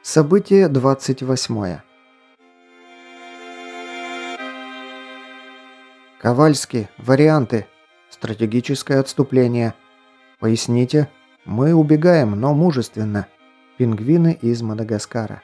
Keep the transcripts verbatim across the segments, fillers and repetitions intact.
Событие двадцать восьмое. Ковальский. Варианты. Стратегическое отступление. Поясните. Мы убегаем, но мужественно. Пингвины из Мадагаскара.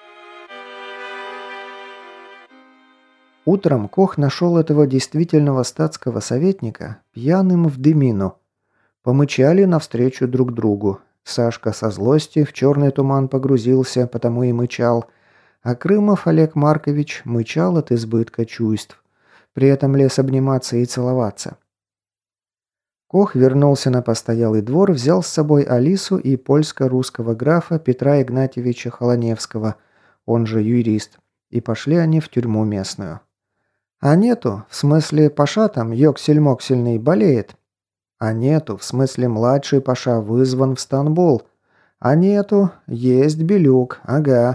Утром Кох нашел этого действительного статского советника пьяным в дымину. Помычали навстречу друг другу. Сашка со злости в черный туман погрузился, потому и мычал. А Крымов Олег Маркович мычал от избытка чувств. При этом лез обниматься и целоваться. Кох вернулся на постоялый двор, взял с собой Алису и польско-русского графа Петра Игнатьевича Холоневского, он же юрист, и пошли они в тюрьму местную. А нету, в смысле паша там, ёксель-моксельный, болеет. А нету, в смысле младший паша вызван в Стамбул. А нету, есть Белюк, ага.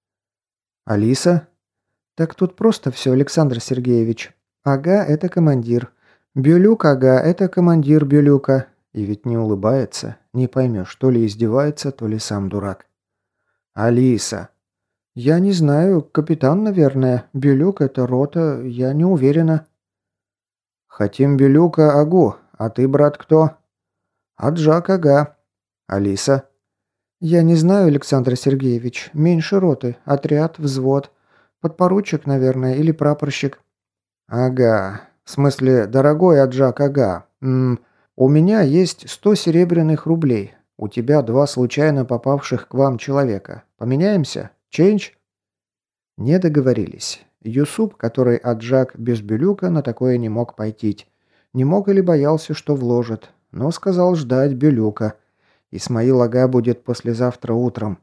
Алиса? Так тут просто все, Александр Сергеевич. Ага, это командир. Бюлюк, ага, это командир Бюлюка. И ведь не улыбается, не поймешь, то ли издевается, то ли сам дурак. Алиса. Я не знаю, капитан, наверное. Бюлюк это рота, я не уверена. Хотим Бюлюка, агу. А ты, брат, кто? Аджак, ага. Алиса. Я не знаю, Александр Сергеевич. Меньше роты. Отряд, взвод. Подпоручик, наверное, или прапорщик. Ага. В смысле, дорогой Аджак, ага. М, у меня есть сто серебряных рублей. У тебя два случайно попавших к вам человека. Поменяемся? Ченч? Не договорились. Юсуп, который Аджак без Бюлюка, на такое не мог пойти. Не мог или боялся, что вложит, но сказал ждать Бюлюка. Исмаил ага будет послезавтра утром.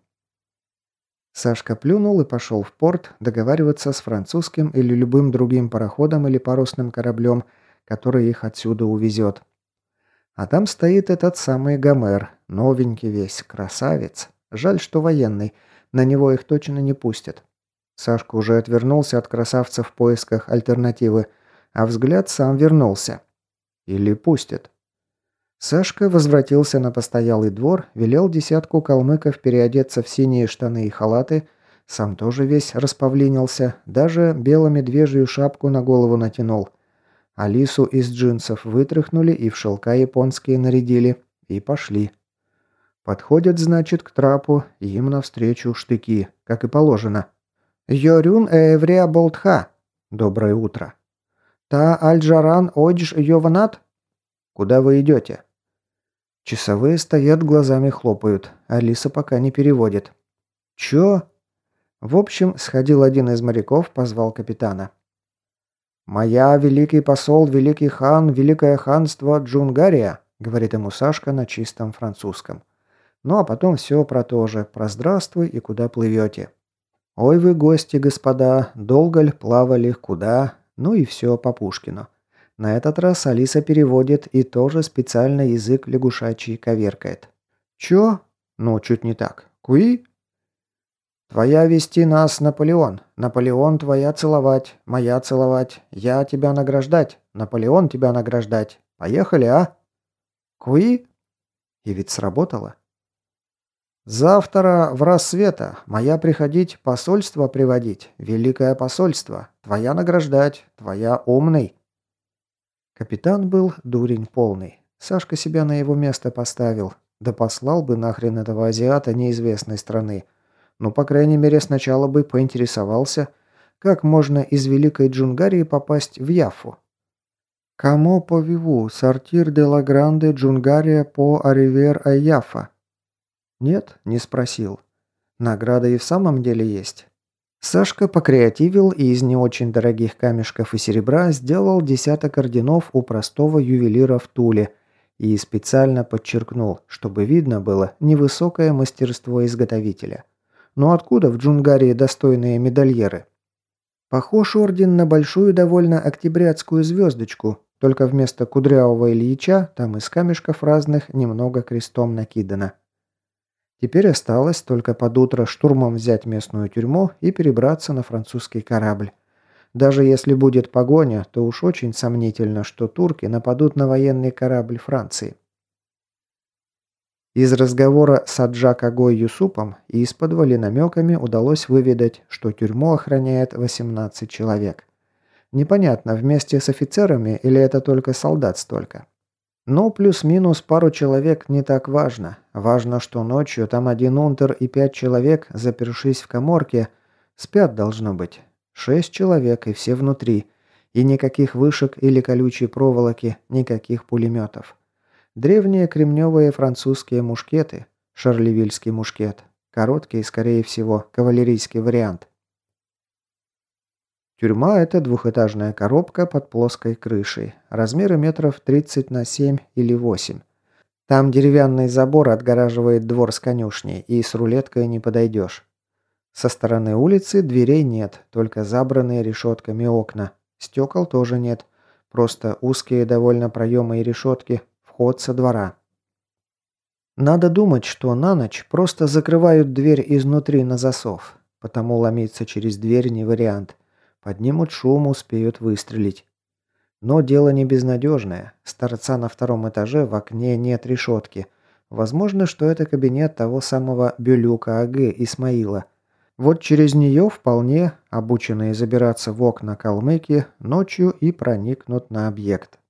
Сашка плюнул и пошел в порт договариваться с французским или любым другим пароходом или парусным кораблем, который их отсюда увезет. А там стоит этот самый Гомер, новенький весь, красавец. Жаль, что военный, на него их точно не пустят. Сашка уже отвернулся от красавца в поисках альтернативы, а взгляд сам вернулся. Или пустят. Сашка возвратился на постоялый двор, велел десятку калмыков переодеться в синие штаны и халаты, сам тоже весь распавлинился, даже бело-медвежью шапку на голову натянул. Алису из джинсов вытряхнули и в шелка японские нарядили, и пошли. Подходят, значит, к трапу, и им навстречу штыки, как и положено. «Йорюн эврия болтха!» «Доброе утро!» «Та аль-джаран одж йованат?» «Куда вы идете?» Часовые стоят, глазами хлопают. Алиса пока не переводит. «Чё?» В общем, сходил один из моряков, позвал капитана. «Моя великий посол, великий хан, великое ханство Джунгария», говорит ему Сашка на чистом французском. Ну а потом все про то же, про здравствуй и куда плывете. «Ой вы, гости, господа, долго ль плавали, куда?» Ну и все по Пушкину. На этот раз Алиса переводит и тоже специально язык лягушачий коверкает. «Чё?» «Ну, чуть не так. Куи?» «Твоя вести нас, Наполеон. Наполеон твоя целовать, моя целовать, я тебя награждать, Наполеон тебя награждать. Поехали, а?» «Куи?» И ведь сработало. «Завтра в рассвета моя приходить посольство приводить, великое посольство, твоя награждать, твоя умный». Капитан был дурень полный. Сашка себя на его место поставил. Да послал бы нахрен этого азиата неизвестной страны. Ну, по крайней мере, сначала бы поинтересовался, как можно из Великой Джунгарии попасть в Яффу. «Камо по виву, сортир де ла гранде Джунгария по аривер а Яффа?» Нет, не спросил. Награда и в самом деле есть. Сашка покреативил и из не очень дорогих камешков и серебра сделал десяток орденов у простого ювелира в Туле и специально подчеркнул, чтобы видно было невысокое мастерство изготовителя. Но откуда в Джунгарии достойные медальеры? Похож орден на большую довольно октябрятскую звездочку, только вместо кудрявого Ильича там из камешков разных немного крестом накидано. Теперь осталось только под утро штурмом взять местную тюрьму и перебраться на французский корабль. Даже если будет погоня, то уж очень сомнительно, что турки нападут на военный корабль Франции. Из разговора с Аджак Агой Юсупом и исподволи намеками удалось выведать, что тюрьму охраняет восемнадцать человек. Непонятно, вместе с офицерами или это только солдат столько. Но плюс-минус пару человек не так важно. Важно, что ночью там один унтер и пять человек, запершись в каморке, спят должно быть. Шесть человек и все внутри. И никаких вышек или колючей проволоки, никаких пулеметов. Древние кремневые французские мушкеты, шарлевильский мушкет. Короткий, скорее всего, кавалерийский вариант. Тюрьма – это двухэтажная коробка под плоской крышей. Размеры метров тридцать на семь или восемь. Там деревянный забор отгораживает двор с конюшней, и с рулеткой не подойдешь. Со стороны улицы дверей нет, только забранные решетками окна. Стекол тоже нет. Просто узкие довольно проемы и решетки, вход со двора. Надо думать, что на ночь просто закрывают дверь изнутри на засов. Потому ломиться через дверь не вариант. Поднимут шум, успеют выстрелить. Но дело не безнадежное. С торца на втором этаже в окне нет решетки. Возможно, что это кабинет того самого Бюлюка Агэ Исмаила. Вот через нее вполне, обученные забираться в окна калмыки, ночью и проникнут на объект.